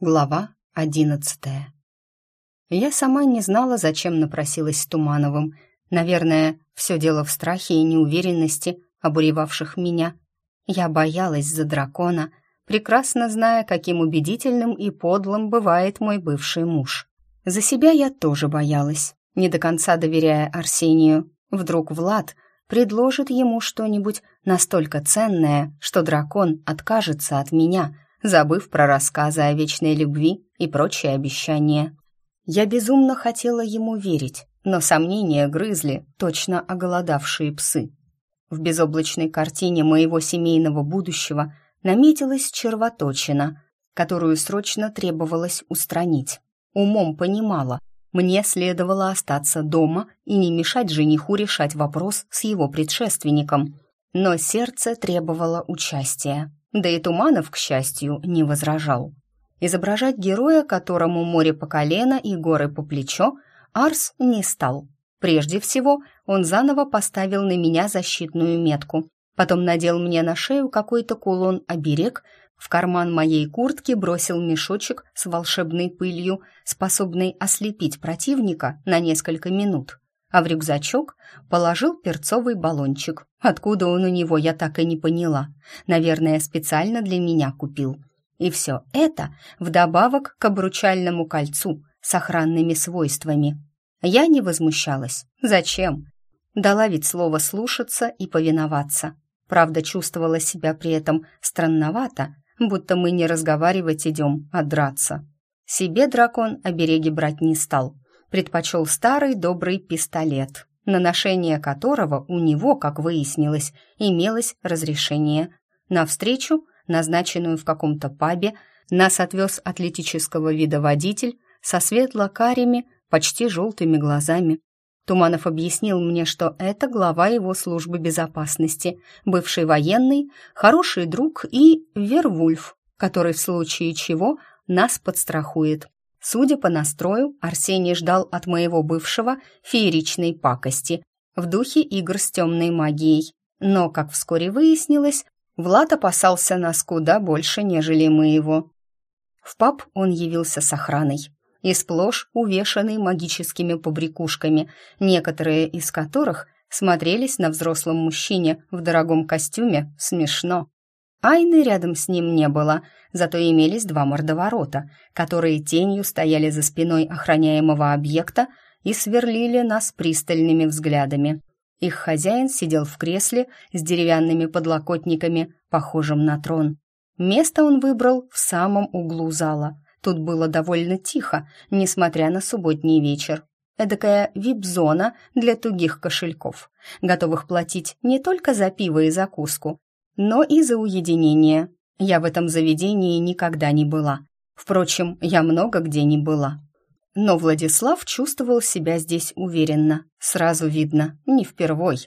Глава 11. Я сама не знала, зачем напросилась с Тумановым. Наверное, все дело в страхе и неуверенности, обуревавших меня. Я боялась за дракона, прекрасно зная, каким убедительным и подлым бывает мой бывший муж. За себя я тоже боялась, не до конца доверяя Арсению. Вдруг Влад предложит ему что-нибудь настолько ценное, что дракон откажется от меня, забыв про рассказы о вечной любви и прочие обещания. Я безумно хотела ему верить, но сомнения грызли точно оголодавшие псы. В безоблачной картине моего семейного будущего наметилась червоточина, которую срочно требовалось устранить. Умом понимала, мне следовало остаться дома и не мешать жениху решать вопрос с его предшественником, но сердце требовало участия. Да и Туманов, к счастью, не возражал. Изображать героя, которому море по колено и горы по плечо, Арс не стал. Прежде всего, он заново поставил на меня защитную метку, потом надел мне на шею какой-то кулон-оберег, в карман моей куртки бросил мешочек с волшебной пылью, способный ослепить противника на несколько минут, а в рюкзачок положил перцовый баллончик. Откуда он у него, я так и не поняла. Наверное, специально для меня купил. И все это вдобавок к обручальному кольцу с охранными свойствами. Я не возмущалась. Зачем? Дала ведь слово слушаться и повиноваться. Правда, чувствовала себя при этом странновато, будто мы не разговаривать идем, а драться. Себе дракон обереги брать не стал. Предпочел старый добрый пистолет, на ношение которого у него, как выяснилось, имелось разрешение. На встречу, назначенную в каком-то пабе, нас отвез атлетического вида водитель со светло-карими, почти желтыми глазами. Туманов объяснил мне, что это глава его службы безопасности, бывший военный, хороший друг и Вервульф, который в случае чего нас подстрахует. Судя по настрою, Арсений ждал от моего бывшего фееричной пакости в духе игр с темной магией. Но, как вскоре выяснилось, Влад опасался нас куда больше, нежели мы его. В паб он явился с охраной и сплошь увешанный магическими побрякушками, некоторые из которых смотрелись на взрослом мужчине в дорогом костюме смешно. Айны рядом с ним не было, зато имелись два мордоворота, которые тенью стояли за спиной охраняемого объекта и сверлили нас пристальными взглядами. Их хозяин сидел в кресле с деревянными подлокотниками, похожим на трон. Место он выбрал в самом углу зала. Тут было довольно тихо, несмотря на субботний вечер. Эдакая вип-зона для тугих кошельков, готовых платить не только за пиво и закуску, но и за уединение. Я в этом заведении никогда не была. Впрочем, я много где не была. Но Владислав чувствовал себя здесь уверенно. Сразу видно, не впервой.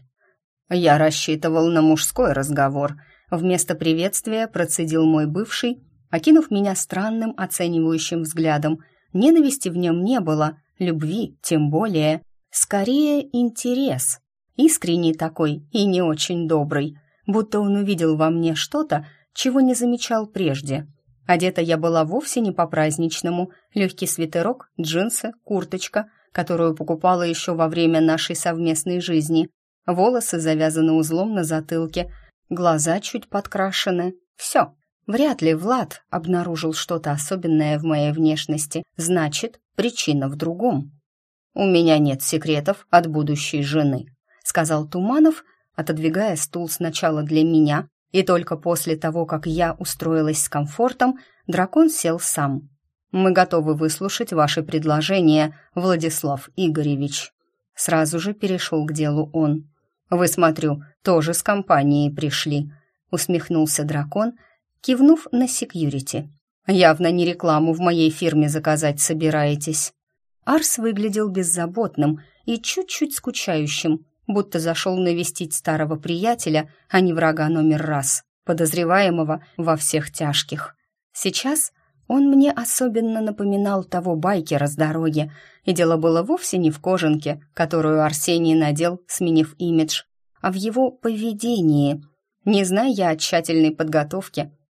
Я рассчитывал на мужской разговор. Вместо приветствия процедил мой бывший, окинув меня странным оценивающим взглядом. Ненависти в нем не было, любви тем более. Скорее, интерес. Искренний такой и не очень добрый. Будто он увидел во мне что-то, чего не замечал прежде. Одета я была вовсе не по-праздничному. Легкий свитерок, джинсы, курточка, которую покупала еще во время нашей совместной жизни. Волосы завязаны узлом на затылке, глаза чуть подкрашены. Все. Вряд ли Влад обнаружил что-то особенное в моей внешности. Значит, причина в другом. «У меня нет секретов от будущей жены», — сказал Туманов, отодвигая стул сначала для меня, и только после того, как я устроилась с комфортом, дракон сел сам. «Мы готовы выслушать ваши предложения, Владислав Игоревич». Сразу же перешел к делу он. «Вы, смотрю, тоже с компанией пришли», — усмехнулся дракон, кивнув на секьюрити. «Явно не рекламу в моей фирме заказать собираетесь». Арс выглядел беззаботным и чуть-чуть скучающим, будто зашел навестить старого приятеля, а не врага номер раз, подозреваемого во всех тяжких. Сейчас он мне особенно напоминал того байкера с дороги, и дело было вовсе не в кожанке, которую Арсений надел, сменив имидж, а в его поведении. Не зная я о тщательной подготовке,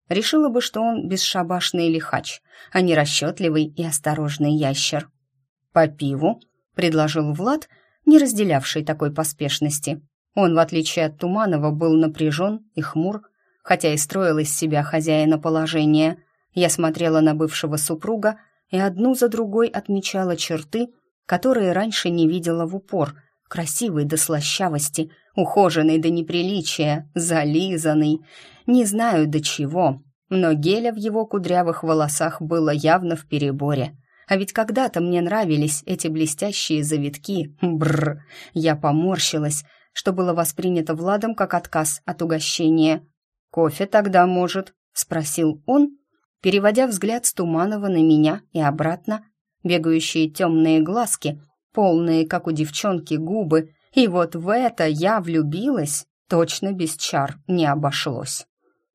решила бы, что он бесшабашный лихач, а не расчетливый и осторожный ящер. «По пиву», — предложил Влад, не разделявший такой поспешности. Он, в отличие от Туманова, был напряжен и хмур, хотя и строил из себя хозяина положения. Я смотрела на бывшего супруга и одну за другой отмечала черты, которые раньше не видела в упор. Красивый до слащавости, ухоженный до неприличия, зализанный. Не знаю до чего, но геля в его кудрявых волосах было явно впереборе. А ведь когда-то мне нравились эти блестящие завитки. Бррр. Я поморщилась, что было воспринято Владом как отказ от угощения. «Кофе тогда, может?» — спросил он, переводя взгляд с Туманова на меня и обратно. Бегающие темные глазки, полные, как у девчонки, губы. И вот в это я влюбилась. Точно без чар не обошлось.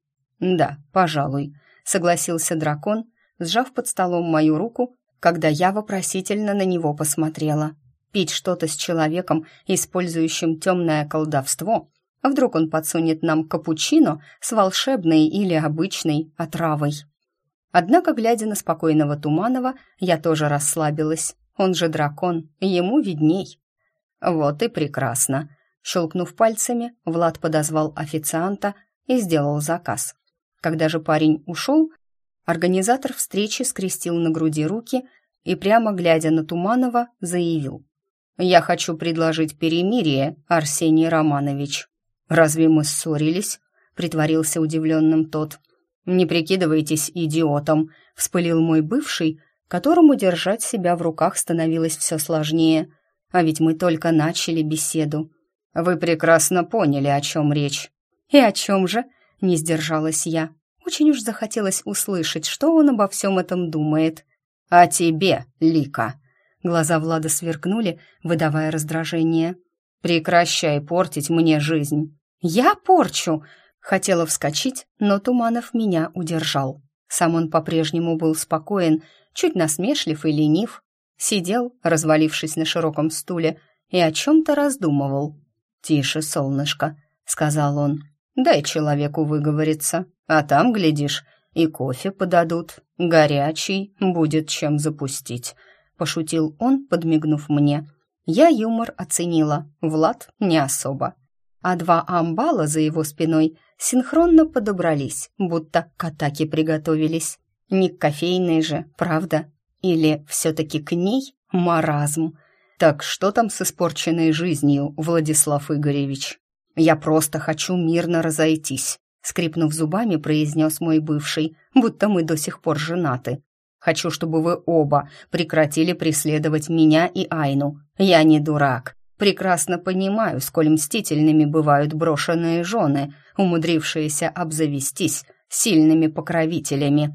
«Да, пожалуй», — согласился дракон, сжав под столом мою руку, когда я вопросительно на него посмотрела. Пить что-то с человеком, использующим темное колдовство, а вдруг он подсунет нам капучино с волшебной или обычной отравой. Однако, глядя на спокойного Туманова, я тоже расслабилась. Он же дракон, ему видней. «Вот и прекрасно!» Щелкнув пальцами, Влад подозвал официанта и сделал заказ. Когда же парень ушел, организатор встречи скрестил на груди руки и, прямо глядя на Туманова, заявил: «Я хочу предложить перемирие, Арсений Романович». «Разве мы ссорились?» — притворился удивленным тот. «Не прикидывайтесь идиотом», — вспылил мой бывший, которому держать себя в руках становилось все сложнее. А ведь мы только начали беседу. «Вы прекрасно поняли, о чем речь». «И о чем же?» — не сдержалась я. Очень уж захотелось услышать, что он обо всем этом думает. «О тебе, Лика!» Глаза Влада сверкнули, выдавая раздражение. «Прекращай портить мне жизнь». «Я порчу!» Хотела вскочить, но Туманов меня удержал. Сам он по-прежнему был спокоен, чуть насмешлив и ленив. Сидел, развалившись на широком стуле, и о чем-то раздумывал. «Тише, солнышко», — сказал он. «Дай человеку выговориться, а там, глядишь, и кофе подадут. Горячий, будет чем запустить», — пошутил он, подмигнув мне. Я юмор оценила, Влад не особо. А два амбала за его спиной синхронно подобрались, будто к атаке приготовились. Не к кофейной же, правда? Или все-таки к ней маразм? «Так что там с испорченной жизнью, Владислав Игоревич?» «Я просто хочу мирно разойтись», — скрипнув зубами, произнес мой бывший, будто мы до сих пор женаты. «Хочу, чтобы вы оба прекратили преследовать меня и Айну. Я не дурак. Прекрасно понимаю, сколь мстительными бывают брошенные жены, умудрившиеся обзавестись сильными покровителями.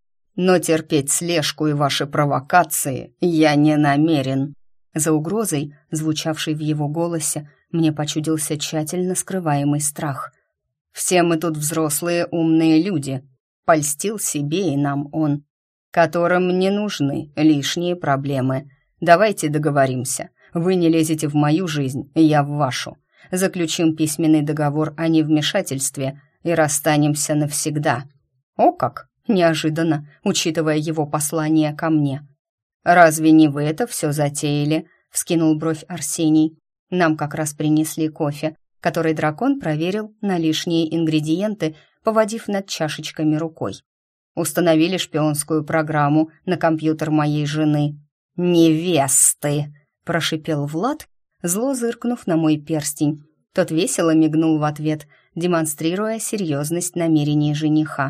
Но терпеть слежку и ваши провокации я не намерен». За угрозой, звучавшей в его голосе, мне почудился тщательно скрываемый страх. «Все мы тут взрослые умные люди», — польстил себе и нам он, «которым не нужны лишние проблемы. Давайте договоримся. Вы не лезете в мою жизнь, я в вашу. Заключим письменный договор о невмешательстве и расстанемся навсегда». О как! Неожиданно, учитывая его послание ко мне. «Разве не вы это все затеяли?» — вскинул бровь Арсений. Нам как раз принесли кофе, который дракон проверил на лишние ингредиенты, поводив над чашечками рукой. Установили шпионскую программу на компьютер моей жены. «Невесты!» — прошипел Влад, зло зыркнув на мой перстень. Тот весело мигнул в ответ, демонстрируя серьезность намерений жениха.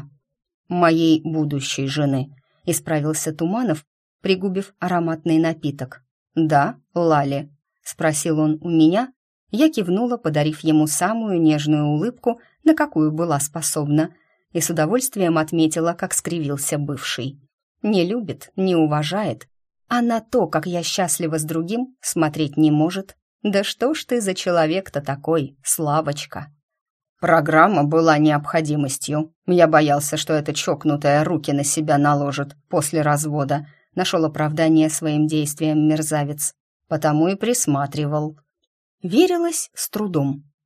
«Моей будущей жены», — исправился Туманов, пригубив ароматный напиток. «Да, Лали?» — спросил он у меня. Я кивнула, подарив ему самую нежную улыбку, на какую была способна, и с удовольствием отметила, как скривился бывший. Не любит, не уважает, а на то, как я счастлива с другим, смотреть не может. Да что ж ты за человек-то такой, Славочка? Программа была необходимостью. Я боялся, что эта чокнутая руки на себя наложит после развода. Нашел оправдание своим действиям мерзавец. Потому и присматривал. Верилась с трудом.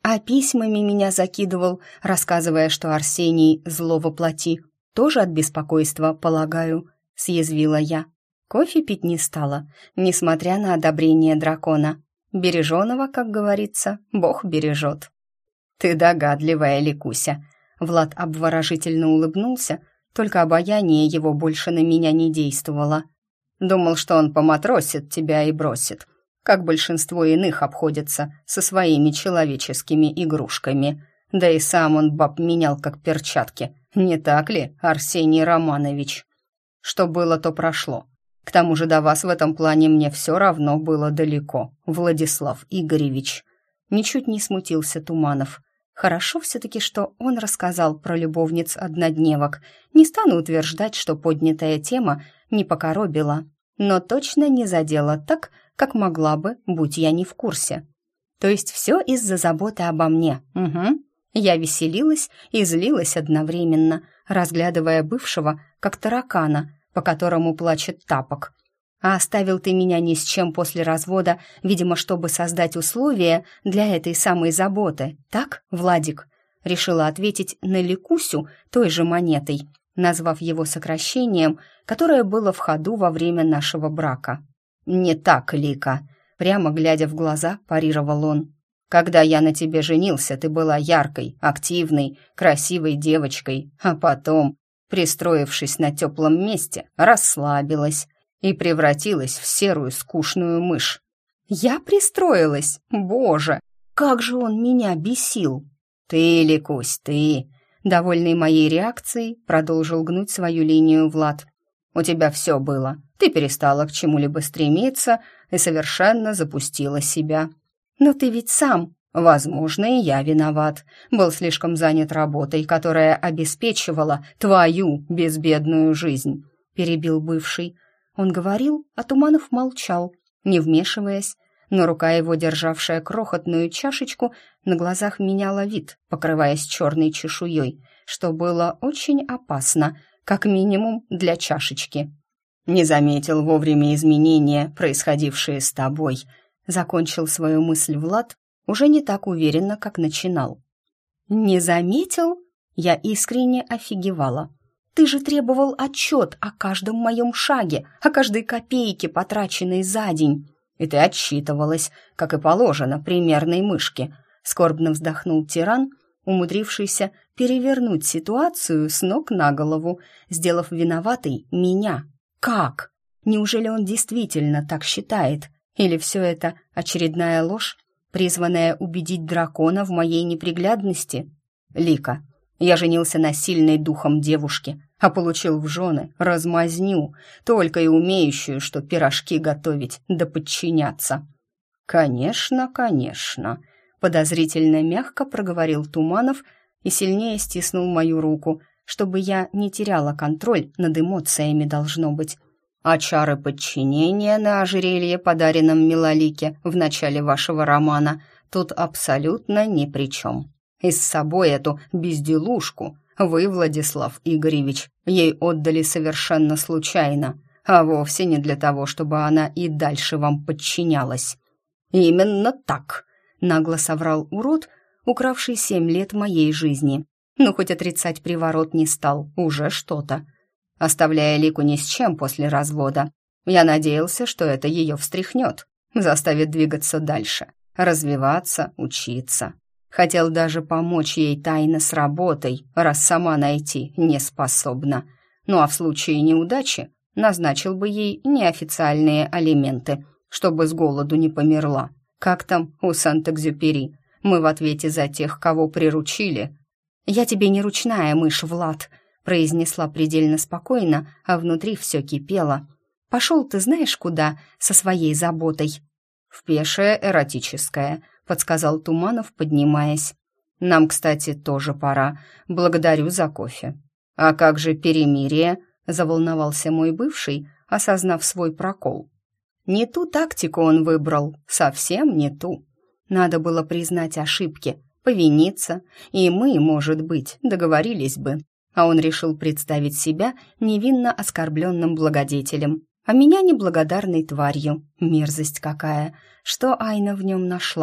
А письмами меня закидывал, рассказывая, что Арсений зло воплоти. Тоже от беспокойства, полагаю, съязвила я. Кофе пить не стала, несмотря на одобрение дракона. Береженого, как говорится, Бог бережет. «Ты догадливая, Ликуся!» Влад обворожительно улыбнулся, только обаяние его больше на меня не действовало. «Думал, что он поматросит тебя и бросит, как большинство иных обходится со своими человеческими игрушками. Да и сам он баб менял как перчатки, не так ли, Арсений Романович? Что было, то прошло. К тому же до вас в этом плане мне все равно было далеко, Владислав Игоревич». Ничуть не смутился Туманов. Хорошо все-таки, что он рассказал про любовниц-однодневок. Не стану утверждать, что поднятая тема не покоробила, но точно не задела так, как могла бы, будь я не в курсе. То есть все из-за заботы обо мне. Угу. Я веселилась и злилась одновременно, разглядывая бывшего, как таракана, по которому плачет тапок. А оставил ты меня ни с чем после развода, видимо, чтобы создать условия для этой самой заботы. Так, Владик?» Решила ответить на Ликусю той же монетой, назвав его сокращением, которое было в ходу во время нашего брака. «Не так, Лика», — прямо глядя в глаза, парировал он. «Когда я на тебе женился, ты была яркой, активной, красивой девочкой, а потом, пристроившись на теплом месте, расслабилась и превратилась в серую скучную мышь». «Я пристроилась? Боже, как же он меня бесил!» «Ты, Ликусь, ты!» Довольный моей реакцией, продолжил гнуть свою линию Влад. «У тебя все было. Ты перестала к чему-либо стремиться и совершенно запустила себя. Но ты ведь сам...» «Возможно, и я виноват. Был слишком занят работой, которая обеспечивала твою безбедную жизнь», — перебил бывший. Он говорил, а Туманов молчал, не вмешиваясь, но рука его, державшая крохотную чашечку, на глазах меняла вид, покрываясь черной чешуей, что было очень опасно, как минимум для чашечки. «Не заметил вовремя изменения, происходившие с тобой», — закончил свою мысль Влад, уже не так уверенно, как начинал. «Не заметил?» Я искренне офигевала. «Ты же требовал отчет о каждом моем шаге, о каждой копейке, потраченной за день. И ты отчитывалась, как и положено, примерной мышке», — скорбно вздохнул тиран, умудрившийся перевернуть ситуацию с ног на голову, сделав виноватой меня. «Как? Неужели он действительно так считает? Или все это очередная ложь, призванная убедить дракона в моей неприглядности? Лика, я женился на сильной духом девушке, а получил в жены размазню, только и умеющую, что пирожки готовить да подчиняться». «Конечно, конечно», — подозрительно мягко проговорил Туманов и сильнее стиснул мою руку, чтобы я не теряла контроль над эмоциями, должно быть. «А чары подчинения на ожерелье, подаренном Милолике в начале вашего романа, тут абсолютно ни при чем. И с собой эту безделушку вы, Владислав Игоревич, ей отдали совершенно случайно, а вовсе не для того, чтобы она и дальше вам подчинялась». «Именно так», — нагло соврал урод, укравший 7 лет моей жизни. Ну, хоть отрицать приворот не стал, уже что-то. Оставляя Лику ни с чем после развода, я надеялся, что это ее встряхнет, заставит двигаться дальше, развиваться, учиться. Хотел даже помочь ей тайно с работой, раз сама найти не способна. Ну а в случае неудачи назначил бы ей неофициальные алименты, чтобы с голоду не померла. Как там у Сент-Экзюпери? Мы в ответе за тех, кого приручили. «Я тебе не ручная мышь, Влад», — произнесла предельно спокойно, а внутри все кипело. «Пошел ты знаешь куда со своей заботой?» «В пешее эротическое», — подсказал Туманов, поднимаясь. «Нам, кстати, тоже пора. Благодарю за кофе». «А как же перемирие?» — заволновался мой бывший, осознав свой прокол. Не ту тактику он выбрал, совсем не ту. Надо было признать ошибки, повиниться, и мы, может быть, договорились бы. А он решил представить себя невинно оскорбленным благодетелем, а меня неблагодарной тварью. Мерзость какая! Что Айна в нем нашла?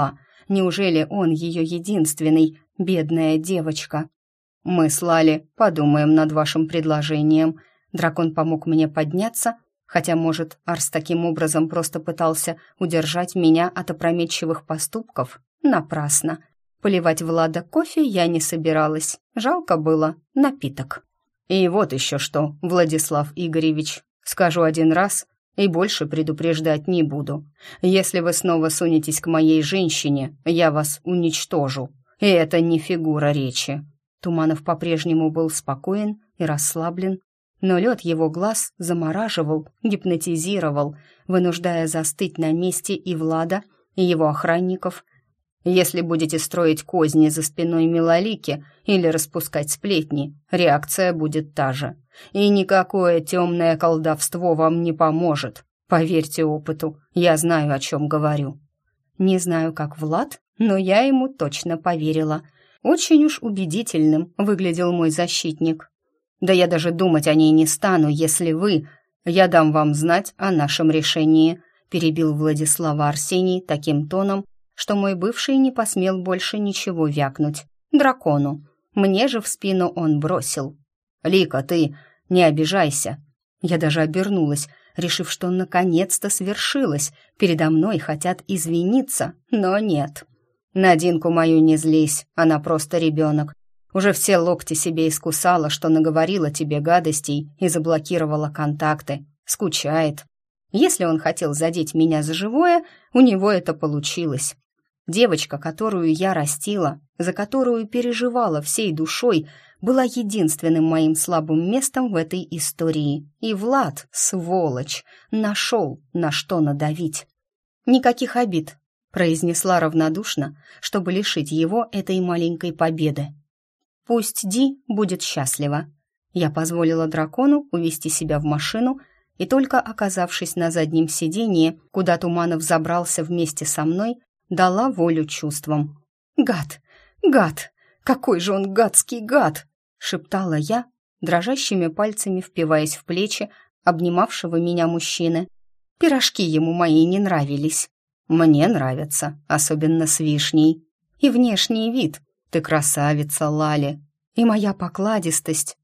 Неужели он ее единственный, бедная девочка? Мы с Лали подумаем над вашим предложением. Дракон помог мне подняться, хотя, может, Арс таким образом просто пытался удержать меня от опрометчивых поступков? Напрасно. Поливать Влада кофе я не собиралась. Жалко было напиток. И вот еще что, Владислав Игоревич, скажу один раз и больше предупреждать не буду. Если вы снова сунетесь к моей женщине, я вас уничтожу. И это не фигура речи». Туманов по-прежнему был спокоен и расслаблен, но лед его глаз замораживал, гипнотизировал, вынуждая застыть на месте и Влада, и его охранников. «Если будете строить козни за спиной Милолики или распускать сплетни, реакция будет та же. И никакое темное колдовство вам не поможет. Поверьте опыту, я знаю, о чем говорю». Не знаю, как Влад, но я ему точно поверила. Очень уж убедительным выглядел мой защитник. «Да я даже думать о ней не стану, если вы...» «Я дам вам знать о нашем решении», — перебил Владислава Арсений таким тоном, что мой бывший не посмел больше ничего вякнуть. Дракону. Мне же в спину он бросил: «Лика, ты не обижайся». Я даже обернулась, решив, что наконец-то свершилось. Передо мной хотят извиниться, но нет. «На Динку мою не злись, она просто ребенок. Уже все локти себе искусала, что наговорила тебе гадостей и заблокировала контакты. Скучает. Если он хотел задеть меня за живое, у него это получилось. Девочка, которую я растила, за которую переживала всей душой, была единственным моим слабым местом в этой истории. И Влад, сволочь, нашел, на что надавить. «Никаких обид», — произнесла равнодушно, чтобы лишить его этой маленькой победы. «Пусть Ди будет счастлива». Я позволила дракону увести себя в машину, и только оказавшись на заднем сиденье, куда Туманов забрался вместе со мной, дала волю чувствам. «Гад! Гад! Какой же он гадский гад!» — шептала я, дрожащими пальцами впиваясь в плечи обнимавшего меня мужчины. Пирожки ему мои не нравились. «Мне нравятся, особенно с вишней. И внешний вид. Ты красавица, Лали. И моя покладистость.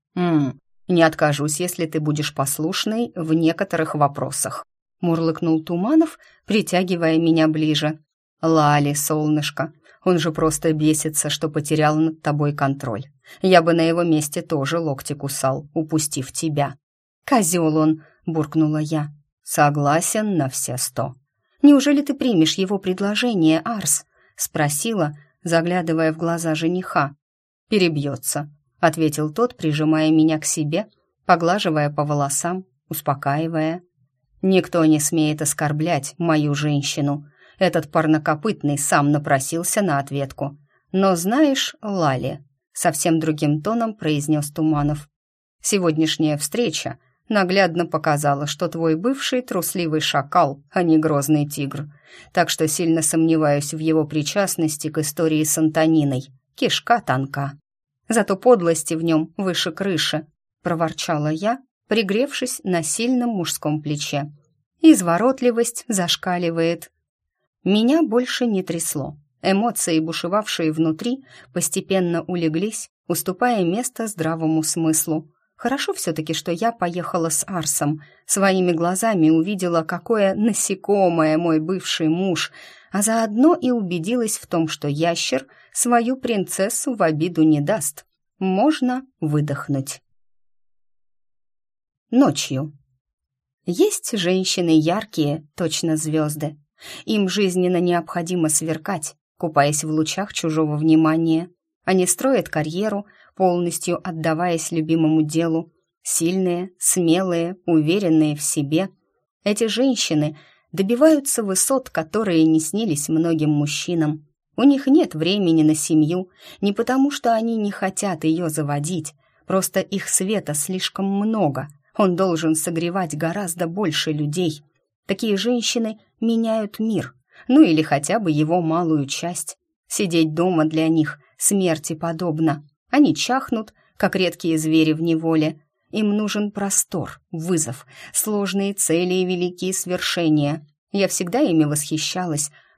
Не откажусь, если ты будешь послушной в некоторых вопросах», — мурлыкнул Туманов, притягивая меня ближе. «Лали, солнышко, он же просто бесится, что потерял над тобой контроль. Я бы на его месте тоже локти кусал, упустив тебя». «Козел он», — буркнула я. «Согласен на все 100». «Неужели ты примешь его предложение, Арс?» — спросила, заглядывая в глаза жениха. «Перебьется», — ответил тот, прижимая меня к себе, поглаживая по волосам, успокаивая. «Никто не смеет оскорблять мою женщину. Этот парнокопытный сам напросился на ответку. Но знаешь, Лали», — совсем другим тоном произнес Туманов, «сегодняшняя встреча наглядно показала, что твой бывший трусливый шакал, а не грозный тигр. Так что сильно сомневаюсь в его причастности к истории с Антониной. Кишка тонка. Зато подлости в нем выше крыши», — проворчала я, пригревшись на сильном мужском плече. «Изворотливость зашкаливает». Меня больше не трясло. Эмоции, бушевавшие внутри, постепенно улеглись, уступая место здравому смыслу. Хорошо все-таки, что я поехала с Арсом. Своими глазами увидела, какое насекомое мой бывший муж, а заодно и убедилась в том, что ящер свою принцессу в обиду не даст. Можно выдохнуть. Ночью. Есть женщины яркие, точно звезды. Им жизненно необходимо сверкать, купаясь в лучах чужого внимания. Они строят карьеру, полностью отдаваясь любимому делу. Сильные, смелые, уверенные в себе. Эти женщины добиваются высот, которые не снились многим мужчинам. У них нет времени на семью, не потому что они не хотят ее заводить, просто их света слишком много, он должен согревать гораздо больше людей. Такие женщины меняют мир, ну или хотя бы его малую часть. Сидеть дома для них смерти подобно. Они чахнут, как редкие звери в неволе. Им нужен простор, вызов, сложные цели и великие свершения. Я всегда ими восхищалась,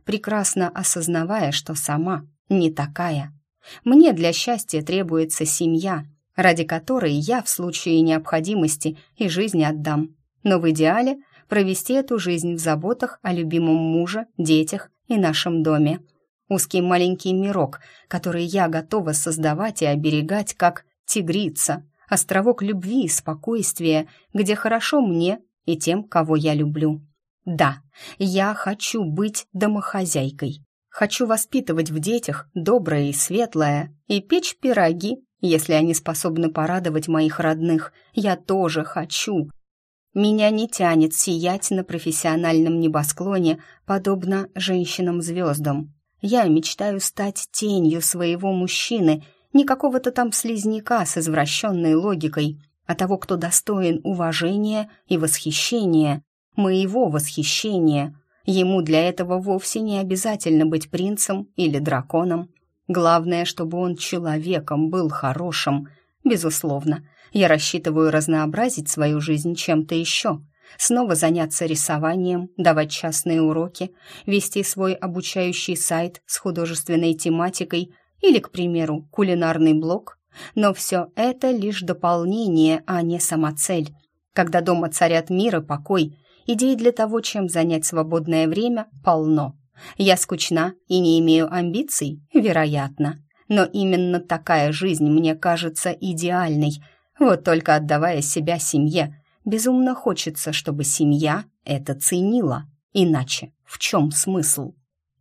прекрасно осознавая, что сама не такая. Мне для счастья требуется семья, ради которой я в случае необходимости и жизнь отдам. Но в идеале провести эту жизнь в заботах о любимом муже, детях и нашем доме. Узкий маленький мирок, который я готова создавать и оберегать, как тигрица, островок любви и спокойствия, где хорошо мне и тем, кого я люблю. Да, я хочу быть домохозяйкой. Хочу воспитывать в детях доброе и светлое и печь пироги, если они способны порадовать моих родных. Я тоже хочу. Меня не тянет сиять на профессиональном небосклоне, подобно женщинам-звездам. Я мечтаю стать тенью своего мужчины, не какого-то там слизняка с извращенной логикой, а того, кто достоин уважения и восхищения, моего восхищения. Ему для этого вовсе не обязательно быть принцем или драконом. Главное, чтобы он человеком был хорошим. Безусловно, я рассчитываю разнообразить свою жизнь чем-то еще. Снова заняться рисованием, давать частные уроки, вести свой обучающий сайт с художественной тематикой или, к примеру, кулинарный блог. Но все это лишь дополнение, а не самоцель. Когда дома царят мир и покой, идей для того, чем занять свободное время, полно. Я скучна и не имею амбиций? Вероятно. Но именно такая жизнь мне кажется идеальной. Вот только отдавая себя семье, безумно хочется, чтобы семья это ценила. Иначе в чем смысл?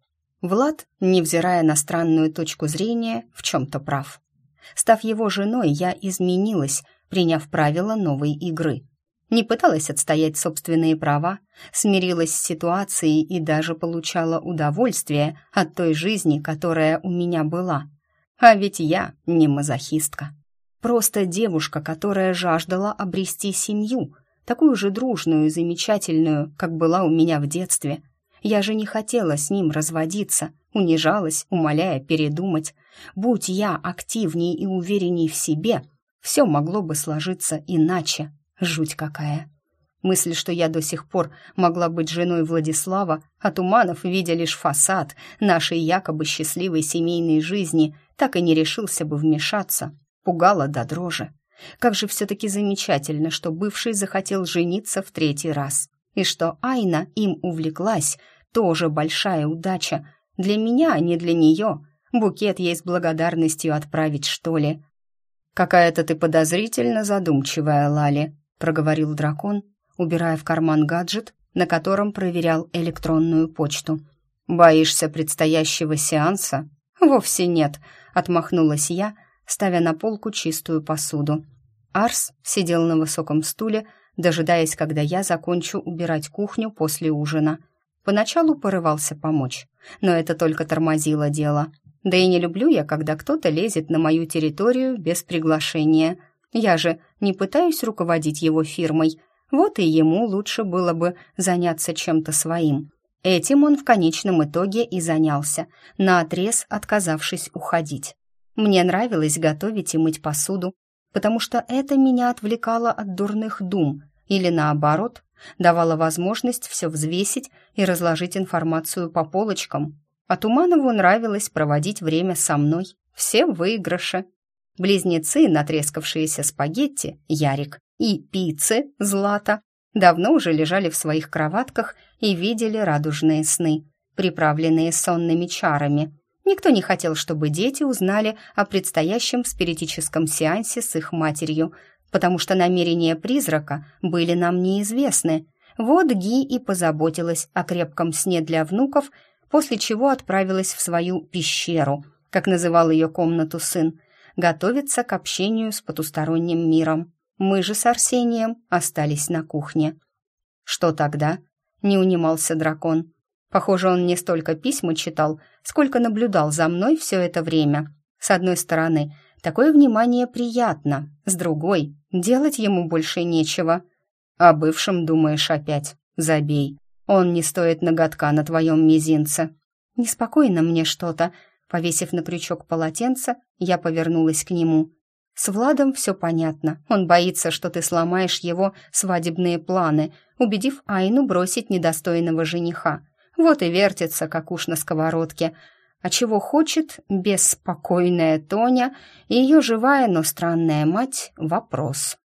Влад, невзирая на странную точку зрения, в чем-то прав. Став его женой, я изменилась, приняв правила новой игры. Не пыталась отстоять собственные права, смирилась с ситуацией и даже получала удовольствие от той жизни, которая у меня была. А ведь я не мазохистка. Просто девушка, которая жаждала обрести семью, такую же дружную и замечательную, как была у меня в детстве. Я же не хотела с ним разводиться, унижалась, умоляя передумать. Будь я активнее и уверенней в себе, все могло бы сложиться иначе. Жуть какая. Мысль, что я до сих пор могла быть женой Владислава, а Туманов, видя лишь фасад нашей якобы счастливой семейной жизни, так и не решился бы вмешаться, пугала до дрожи. Как же все-таки замечательно, что бывший захотел жениться в 3-й раз. И что Айна им увлеклась, тоже большая удача. Для меня, а не для нее. Букет ей с благодарностью отправить, что ли. «Какая-то ты подозрительно задумчивая, Лали», — проговорил дракон, убирая в карман гаджет, на котором проверял электронную почту. «Боишься предстоящего сеанса?» «Вовсе нет», — отмахнулась я, ставя на полку чистую посуду. Арс сидел на высоком стуле, дожидаясь, когда я закончу убирать кухню после ужина. Поначалу порывался помочь, но это только тормозило дело. Да и не люблю я, когда кто-то лезет на мою территорию без приглашения. Я же не пытаюсь руководить его фирмой, вот и ему лучше было бы заняться чем-то своим. Этим он в конечном итоге и занялся, наотрез отказавшись уходить. Мне нравилось готовить и мыть посуду, потому что это меня отвлекало от дурных дум или, наоборот, давало возможность все взвесить и разложить информацию по полочкам. А Туманову нравилось проводить время со мной. Все выигрыши. Близнецы, натрескавшиеся спагетти, Ярик, и пиццы, Злата, давно уже лежали в своих кроватках и видели радужные сны, приправленные сонными чарами. Никто не хотел, чтобы дети узнали о предстоящем спиритическом сеансе с их матерью, потому что намерения призрака были нам неизвестны. Вот Ги и позаботилась о крепком сне для внуков, после чего отправилась в свою пещеру, как называл ее комнату сын, готовиться к общению с потусторонним миром. Мы же с Арсением остались на кухне. «Что тогда?» — не унимался дракон. Похоже, он не столько письма читал, сколько наблюдал за мной все это время. С одной стороны, такое внимание приятно, с другой, делать ему больше нечего. О бывшем думаешь опять? Забей. Он не стоит ноготка на твоем мизинце. Неспокойно мне что-то. Повесив на крючок полотенце, я повернулась к нему. С Владом все понятно. Он боится, что ты сломаешь его свадебные планы, убедив Айну бросить недостойного жениха. вот и вертится, как уж на сковородке. А чего хочет беспокойная Тоня и ее живая, но странная мать — вопрос.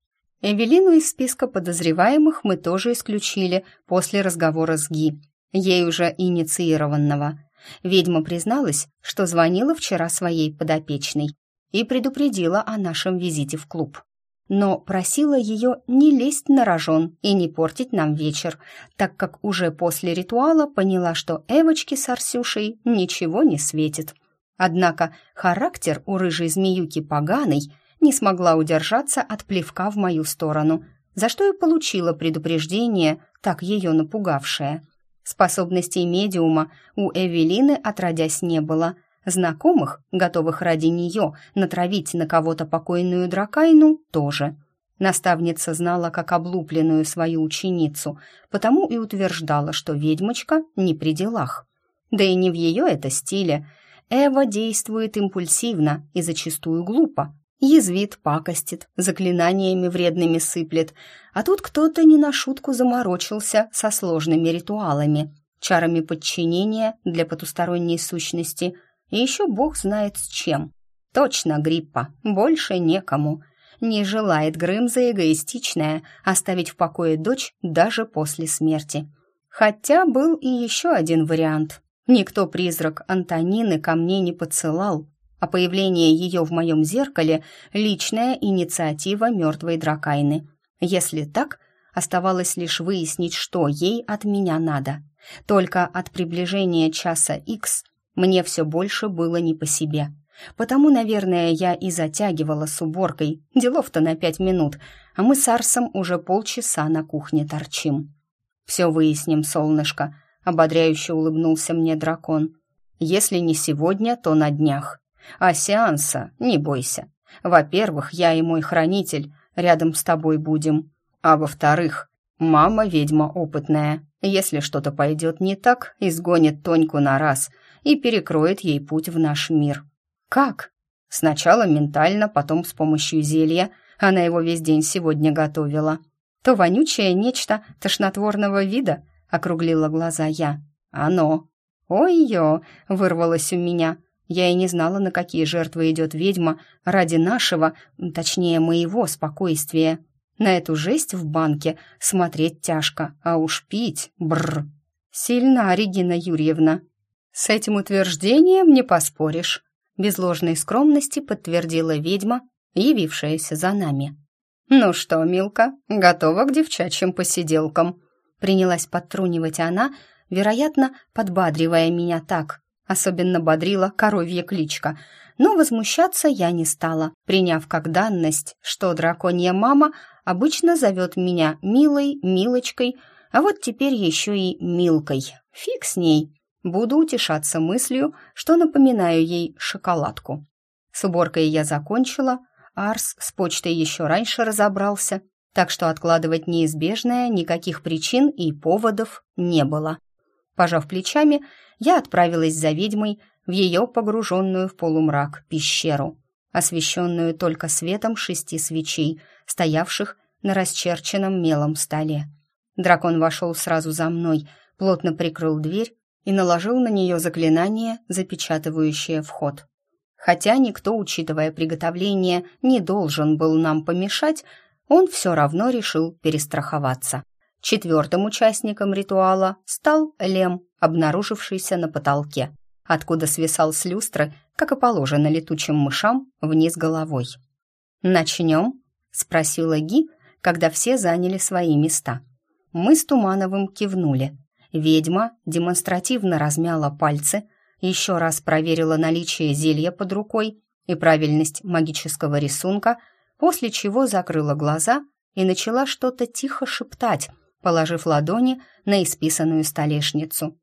Эвелину из списка подозреваемых мы тоже исключили после разговора с Ги, ей уже инициированного. Ведьма призналась, что звонила вчера своей подопечной и предупредила о нашем визите в клуб. Но просила ее не лезть на рожон и не портить нам вечер, так как уже после ритуала поняла, что Эвочке с Арсюшей ничего не светит. Однако характер у рыжей змеюки поганый, не смогла удержаться от плевка в мою сторону, за что и получила предупреждение, так ее напугавшее. Способностей медиума у Эвелины отродясь не было. Знакомых, готовых ради нее натравить на кого-то покойную дракайну, тоже. Наставница знала как облупленную свою ученицу, потому и утверждала, что ведьмочка не при делах. Да и не в ее это стиле. Эва действует импульсивно и зачастую глупо. Язвит, пакостит, заклинаниями вредными сыплет. А тут кто-то не на шутку заморочился со сложными ритуалами, чарами подчинения для потусторонней сущности, и еще бог знает с чем. Точно гриппа, больше некому. Не желает Грымза эгоистичная оставить в покое дочь даже после смерти. Хотя был и еще один вариант. Никто призрак Антонины ко мне не подсылал, а появление ее в моем зеркале — личная инициатива мертвой дракайны. Если так, оставалось лишь выяснить, что ей от меня надо. Только от приближения часа Х мне все больше было не по себе. Потому, наверное, я и затягивала с уборкой. Делов-то на 5 минут, а мы с Арсом уже полчаса на кухне торчим. «Все выясним, солнышко», — ободряюще улыбнулся мне дракон. «Если не сегодня, то на днях. А сеанса, не бойся. Во-первых, я и мой хранитель рядом с тобой будем. А во-вторых, мама ведьма опытная. Если что-то пойдет не так, изгонит Тоньку на раз и перекроет ей путь в наш мир». «Как?» «Сначала ментально, потом с помощью зелья. Она его весь день сегодня готовила». «То вонючее нечто тошнотворного вида?» — округлила глаза я. «Оно». «Ой-ё!» — вырвалось у меня. Я и не знала, на какие жертвы идет ведьма ради нашего, точнее, моего спокойствия. На эту жесть в банке смотреть тяжко, а уж пить — бррр. Сильна, Регина Юрьевна. С этим утверждением не поспоришь. Без ложной скромности подтвердила ведьма, явившаяся за нами. «Ну что, Милка, готова к девчачьим посиделкам?» Принялась подтрунивать она, вероятно, подбадривая меня так. Особенно бодрила коровья кличка, но возмущаться я не стала, приняв как данность, что драконья мама обычно зовет меня Милой, Милочкой, а вот теперь еще и Милкой. Фиг с ней. Буду утешаться мыслью, что напоминаю ей шоколадку. С уборкой я закончила, Арс с почтой еще раньше разобрался, так что откладывать неизбежное никаких причин и поводов не было. Пожав плечами, я отправилась за ведьмой в ее погруженную в полумрак пещеру, освещенную только светом 6 свечей, стоявших на расчерченном мелом столе. Дракон вошел сразу за мной, плотно прикрыл дверь и наложил на нее заклинание, запечатывающее вход. Хотя никто, учитывая приготовление, не должен был нам помешать, он все равно решил перестраховаться. 4-м участником ритуала стал Лем, обнаружившийся на потолке, откуда свисал с люстры, как и положено летучим мышам, вниз головой. «Начнем?» — спросила Ги, когда все заняли свои места. Мы с Тумановым кивнули. Ведьма демонстративно размяла пальцы, еще раз проверила наличие зелья под рукой и правильность магического рисунка, после чего закрыла глаза и начала что-то тихо шептать, положив ладони на исписанную столешницу.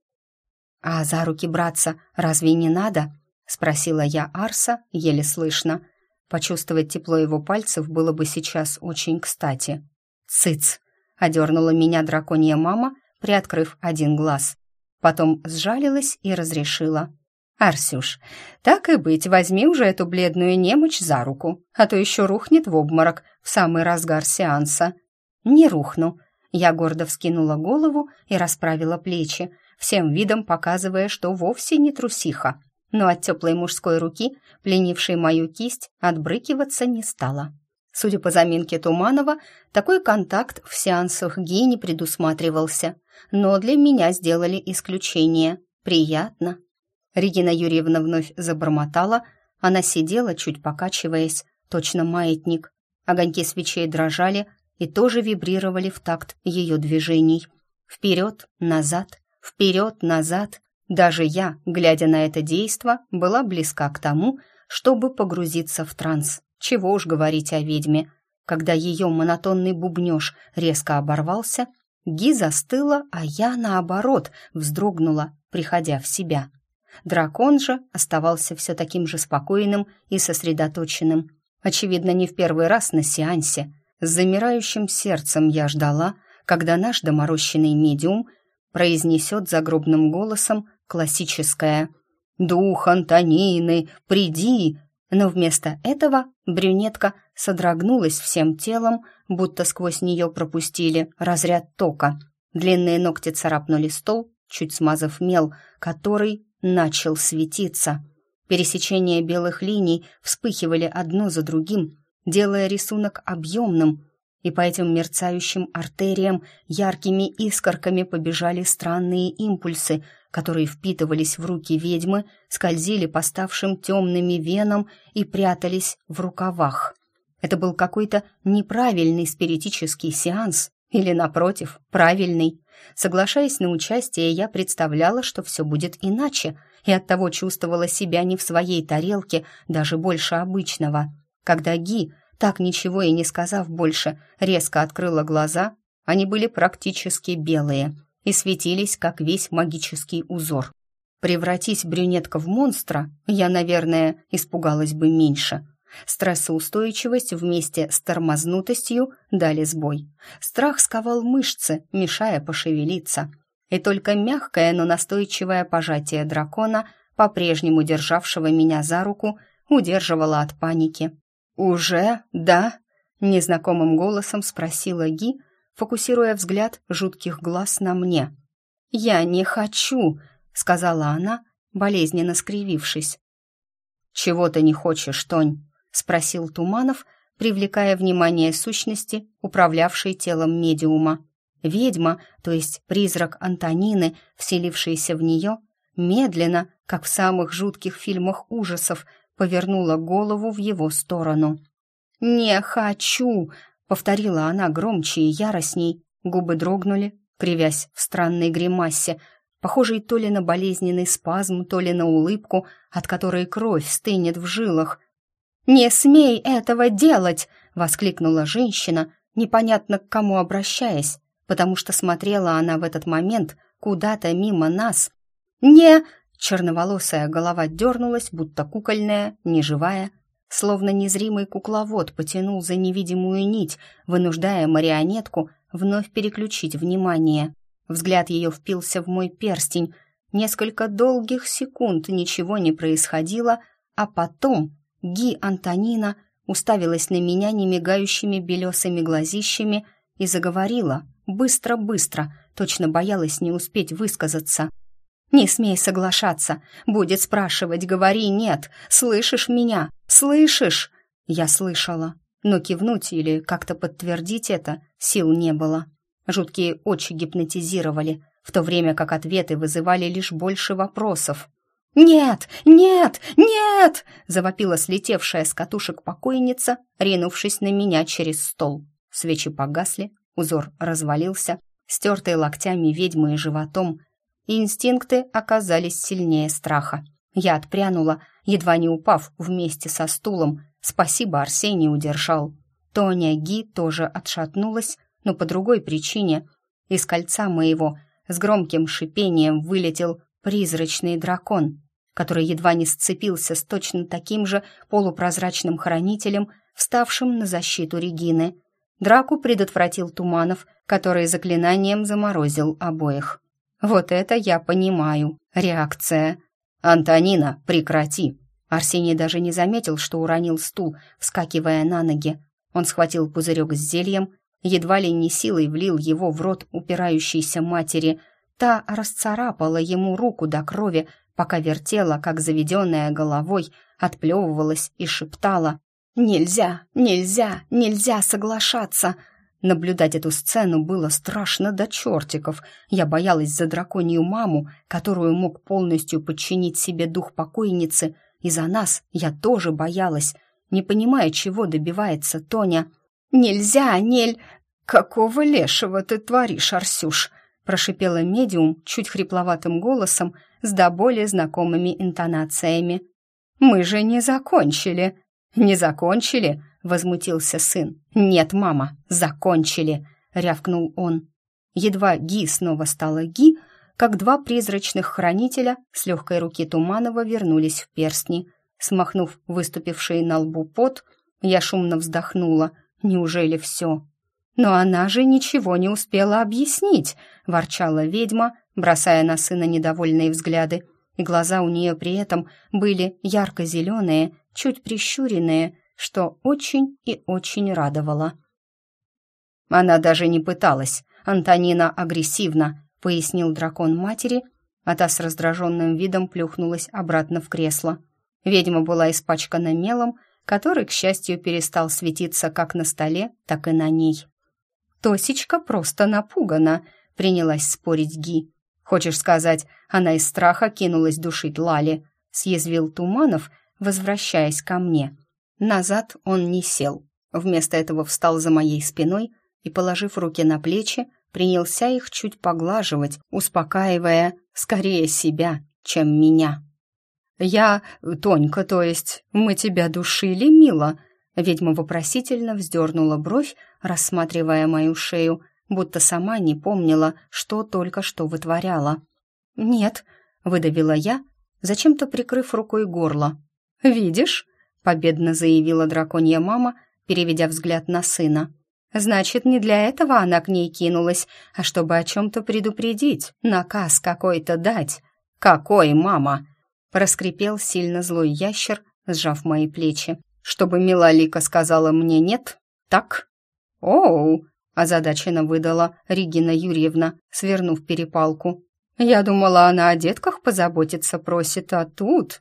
«А за руки браться разве не надо?» — спросила я Арса, еле слышно. Почувствовать тепло его пальцев было бы сейчас очень кстати. «Цыц!» — одернула меня драконья мама, приоткрыв один глаз. Потом сжалилась и разрешила. «Арсюш, так и быть, возьми уже эту бледную немочь за руку, а то еще рухнет в обморок в самый разгар сеанса». «Не рухну». Я гордо вскинула голову и расправила плечи, всем видом показывая, что вовсе не трусиха. Но от теплой мужской руки, пленившей мою кисть, отбрыкиваться не стала. Судя по заминке Туманова, такой контакт в сеансах Ги не предусматривался. Но для меня сделали исключение. Приятно. Регина Юрьевна вновь забормотала. Она сидела, чуть покачиваясь, точно маятник. Огоньки свечей дрожали и тоже вибрировали в такт ее движений. Вперед, назад, вперед, назад. Даже я, глядя на это действо, была близка к тому, чтобы погрузиться в транс. Чего уж говорить о ведьме. Когда ее монотонный бубнёж резко оборвался, Ги застыла, а я, наоборот, вздрогнула, приходя в себя. Дракон же оставался все таким же спокойным и сосредоточенным. Очевидно, не в первый раз на сеансе. С замирающим сердцем я ждала, когда наш доморощенный медиум произнесет загробным голосом классическое «Дух Антонины, приди!». Но вместо этого брюнетка содрогнулась всем телом, будто сквозь нее пропустили разряд тока. Длинные ногти царапнули стол, чуть смазав мел, который начал светиться. Пересечения белых линий вспыхивали одно за другим, делая рисунок объемным, и по этим мерцающим артериям яркими искорками побежали странные импульсы, которые впитывались в руки ведьмы, скользили по ставшим темными венам и прятались в рукавах. Это был какой-то неправильный спиритический сеанс, или, напротив, правильный. Соглашаясь на участие, я представляла, что все будет иначе, и оттого чувствовала себя не в своей тарелке, даже больше обычного. Когда Ги, так ничего и не сказав больше, резко открыла глаза, они были практически белые и светились, как весь магический узор. Превратись брюнетка в монстра, я, наверное, испугалась бы меньше. Стрессоустойчивость вместе с тормознутостью дали сбой. Страх сковал мышцы, мешая пошевелиться. И только мягкое, но настойчивое пожатие дракона, по-прежнему державшего меня за руку, удерживало от паники. «Уже, да?» — незнакомым голосом спросила Ги, фокусируя взгляд жутких глаз на мне. «Я не хочу», — сказала она, болезненно скривившись. «Чего ты не хочешь, Тонь?» — спросил Туманов, привлекая внимание сущности, управлявшей телом медиума. Ведьма, то есть призрак Антонины, вселившаяся в нее, медленно, как в самых жутких фильмах ужасов, повернула голову в его сторону. «Не хочу!» — повторила она громче и яростней. Губы дрогнули, кривясь в странной гримасе, похожей то ли на болезненный спазм, то ли на улыбку, от которой кровь стынет в жилах. «Не смей этого делать!» — воскликнула женщина, непонятно к кому обращаясь, потому что смотрела она в этот момент куда-то мимо нас. «Не!» — черноволосая голова дернулась, будто кукольная, неживая, словно незримый кукловод потянул за невидимую нить, вынуждая марионетку вновь переключить внимание. Взгляд ее впился в мой перстень. Несколько долгих секунд ничего не происходило, а потом Ги Антонина уставилась на меня немигающими белесыми глазищами и заговорила быстро-быстро, точно боялась не успеть высказаться. «Не смей соглашаться, будет спрашивать, говори «нет», слышишь меня, слышишь?» Я слышала, но кивнуть или как-то подтвердить это сил не было. Жуткие очи гипнотизировали, в то время как ответы вызывали лишь больше вопросов. «Нет! Нет! Нет!» — завопила слетевшая с катушек покойница, ринувшись на меня через стол. Свечи погасли, узор развалился, стертый локтями ведьмы и животом, и инстинкты оказались сильнее страха. Я отпрянула, едва не упав вместе со стулом. Спасибо, Арсений удержал. Тоня Ги тоже отшатнулась, но по другой причине. Из кольца моего с громким шипением вылетел призрачный дракон, который едва не сцепился с точно таким же полупрозрачным хранителем, вставшим на защиту Регины. Драку предотвратил Туманов, который заклинанием заморозил обоих. Вот это я понимаю. Реакция. «Антонина, прекрати!» Арсений даже не заметил, что уронил стул, вскакивая на ноги. Он схватил пузырек с зельем, едва ли не силой влил его в рот упирающейся матери. Та расцарапала ему руку до крови, пока вертела, как заведенная головой, отплевывалась и шептала: «Нельзя, нельзя, нельзя соглашаться!» Наблюдать эту сцену было страшно до чертиков. Я боялась за драконью маму, которую мог полностью подчинить себе дух покойницы, и за нас я тоже боялась, не понимая, чего добивается Тоня. «Нельзя, Нель!» «Какого лешего ты творишь, Арсюш?» прошипела медиум чуть хрипловатым голосом с до боли знакомыми интонациями. «Мы же не закончили!» «Не закончили?» — возмутился сын. «Нет, мама, закончили!» — рявкнул он. Едва Ги снова стала Ги, как два призрачных хранителя с легкой руки Туманова вернулись в перстни. Смахнув выступивший на лбу пот, я шумно вздохнула. «Неужели все?» «Но она же ничего не успела объяснить», — ворчала ведьма, бросая на сына недовольные взгляды, и глаза у нее при этом были ярко-зеленые, чуть прищуренные, что очень и очень радовало. «Она даже не пыталась. Антонина агрессивна», — пояснил дракон матери, а та с раздраженным видом плюхнулась обратно в кресло. Ведьма была испачкана мелом, который, к счастью, перестал светиться как на столе, так и на ней. «Тосечка просто напугана», — принялась спорить Ги. «Хочешь сказать, она из страха кинулась душить Лали?» — съязвил Туманов, возвращаясь ко мне. Назад он не сел. Вместо этого встал за моей спиной и, положив руки на плечи, принялся их чуть поглаживать, успокаивая скорее себя, чем меня. Тонька, то есть, мы тебя душили, мила?» Ведьма вопросительно вздернула бровь, рассматривая мою шею, будто сама не помнила, что только что вытворяла. «Нет», — выдавила я, зачем-то прикрыв рукой горло. «Видишь?» — победно заявила драконья мама, переведя взгляд на сына. «Значит, не для этого она к ней кинулась, а чтобы о чем-то предупредить, наказ какой-то дать». «Какой, мама?» — проскрипел сильно злой ящер, сжав мои плечи. «Чтобы Милалика сказала мне нет, так?» «Оу!» — озадаченно выдала Регина Юрьевна, свернув перепалку. «Я думала, она о детках позаботиться просит, а тут...»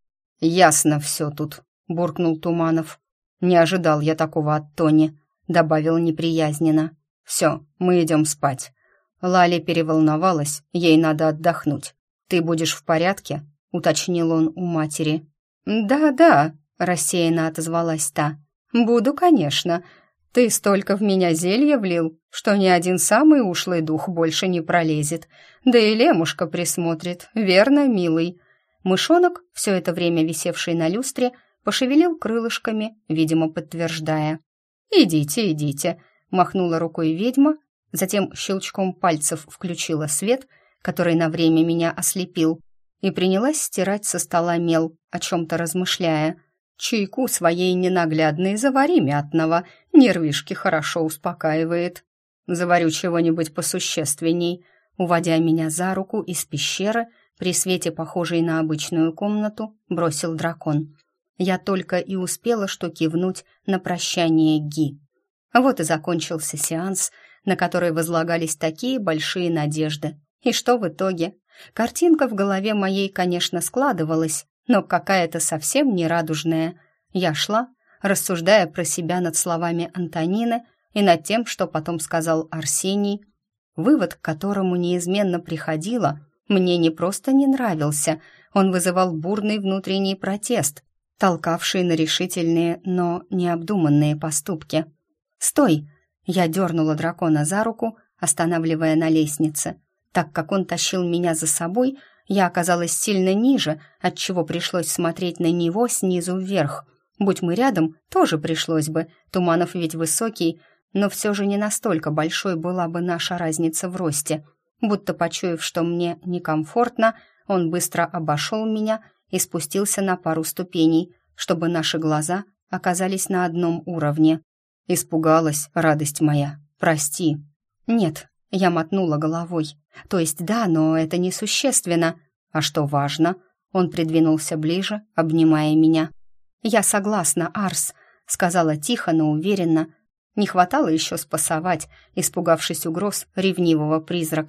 «Ясно все тут», — буркнул Туманов. «Не ожидал я такого от Тони», — добавил неприязненно. «Все, мы идем спать». Лали переволновалась, ей надо отдохнуть. «Ты будешь в порядке?» — уточнил он у матери. «Да-да», — рассеянно отозвалась та. «Буду, конечно. Ты столько в меня зелья влил, что ни один самый ушлый дух больше не пролезет. Да и Лемушка присмотрит, верно, милый?» Мышонок, все это время висевший на люстре, пошевелил крылышками, видимо, подтверждая. «Идите, идите», — махнула рукой ведьма, затем щелчком пальцев включила свет, который на время меня ослепил, и принялась стирать со стола мел, о чем-то размышляя. «Чайку своей ненаглядной завари мятного, нервишки хорошо успокаивает. Заварю чего-нибудь посущественней», уводя меня за руку из пещеры, при свете, похожей на обычную комнату, бросил дракон. Я только и успела что кивнуть на прощание Ги. Вот и закончился сеанс, на который возлагались такие большие надежды. И что в итоге? Картинка в голове моей, конечно, складывалась, но какая-то совсем не радужная. Я шла, рассуждая про себя над словами Антонины и над тем, что потом сказал Арсений. Вывод, к которому неизменно приходила, мне не просто не нравился, он вызывал бурный внутренний протест, толкавший на решительные, но необдуманные поступки. «Стой!» — я дернула дракона за руку, останавливая на лестнице. Так как он тащил меня за собой, я оказалась сильно ниже, отчего пришлось смотреть на него снизу вверх. Будь мы рядом, тоже пришлось бы, Туманов ведь высокий, но все же не настолько большой была бы наша разница в росте. Будто почуяв, что мне некомфортно, он быстро обошел меня и спустился на пару ступеней, чтобы наши глаза оказались на одном уровне. «Испугалась, радость моя, прости». «Нет», — я мотнула головой. «То есть да, но это несущественно». «А что важно?» Он придвинулся ближе, обнимая меня. «Я согласна, Арс», — сказала тихо, но уверенно. Не хватало еще спасовать, испугавшись угроз ревнивого призрака.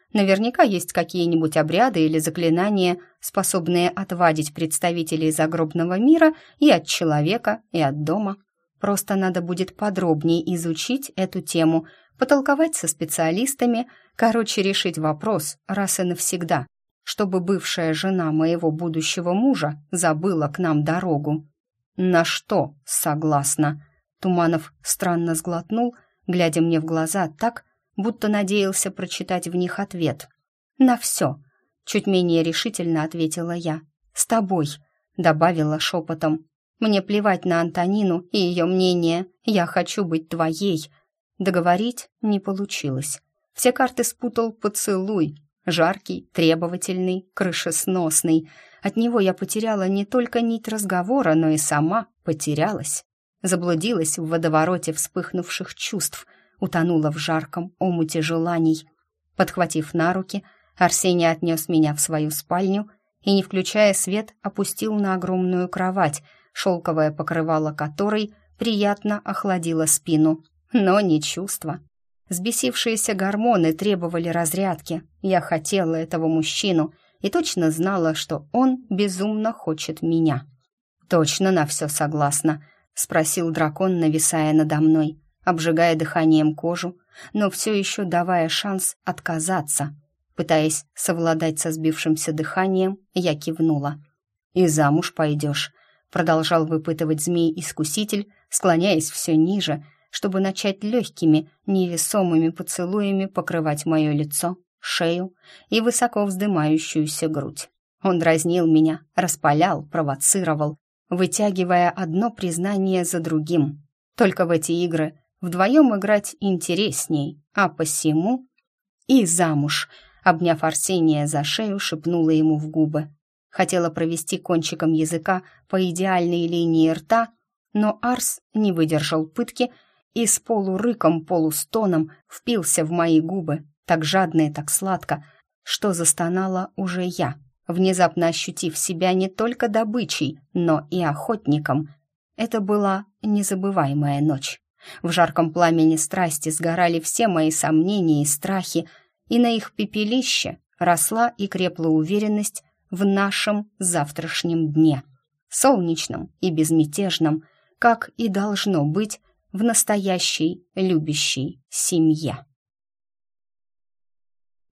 Наверняка есть какие-нибудь обряды или заклинания, способные отвадить представителей загробного мира и от человека, и от дома. Просто надо будет подробнее изучить эту тему, потолковать со специалистами, короче, решить вопрос раз и навсегда, чтобы бывшая жена моего будущего мужа забыла к нам дорогу. «На что согласна?» Туманов странно сглотнул, глядя мне в глаза так, будто надеялся прочитать в них ответ. «На все», — чуть менее решительно ответила я. «С тобой», — добавила шепотом. «Мне плевать на Антонину и ее мнение, я хочу быть твоей». Договорить не получилось. Все карты спутал поцелуй. Жаркий, требовательный, крышесносный. От него я потеряла не только нить разговора, но и сама потерялась. Заблудилась в водовороте вспыхнувших чувств, утонула в жарком омуте желаний. Подхватив на руки, Арсений отнес меня в свою спальню и, не включая свет, опустил на огромную кровать, шелковое покрывало которой приятно охладило спину, но не чувства. Взбесившиеся гормоны требовали разрядки. Я хотела этого мужчину и точно знала, что он безумно хочет меня. «Точно на все согласна?» — спросил дракон, нависая надо мной, обжигая дыханием кожу, но все еще давая шанс отказаться. Пытаясь совладать со сбившимся дыханием, я кивнула. «И замуж пойдешь?» — продолжал выпытывать змей-искуситель, склоняясь все ниже, чтобы начать легкими, невесомыми поцелуями покрывать мое лицо, шею и высоко вздымающуюся грудь. Он дразнил меня, распалял, провоцировал, вытягивая одно признание за другим. Только в эти игры вдвоем играть интересней, а посему... «И замуж!» — обняв Арсения за шею, шепнула ему в губы. Хотела провести кончиком языка по идеальной линии рта, но Арс не выдержал пытки и с полурыком-полустоном впился в мои губы, так жадно и так сладко, что застонала уже я, внезапно ощутив себя не только добычей, но и охотником. Это была незабываемая ночь. В жарком пламени страсти сгорали все мои сомнения и страхи, и на их пепелище росла и крепла уверенность в нашем завтрашнем дне, солнечном и безмятежном, как и должно быть в настоящей любящей семье.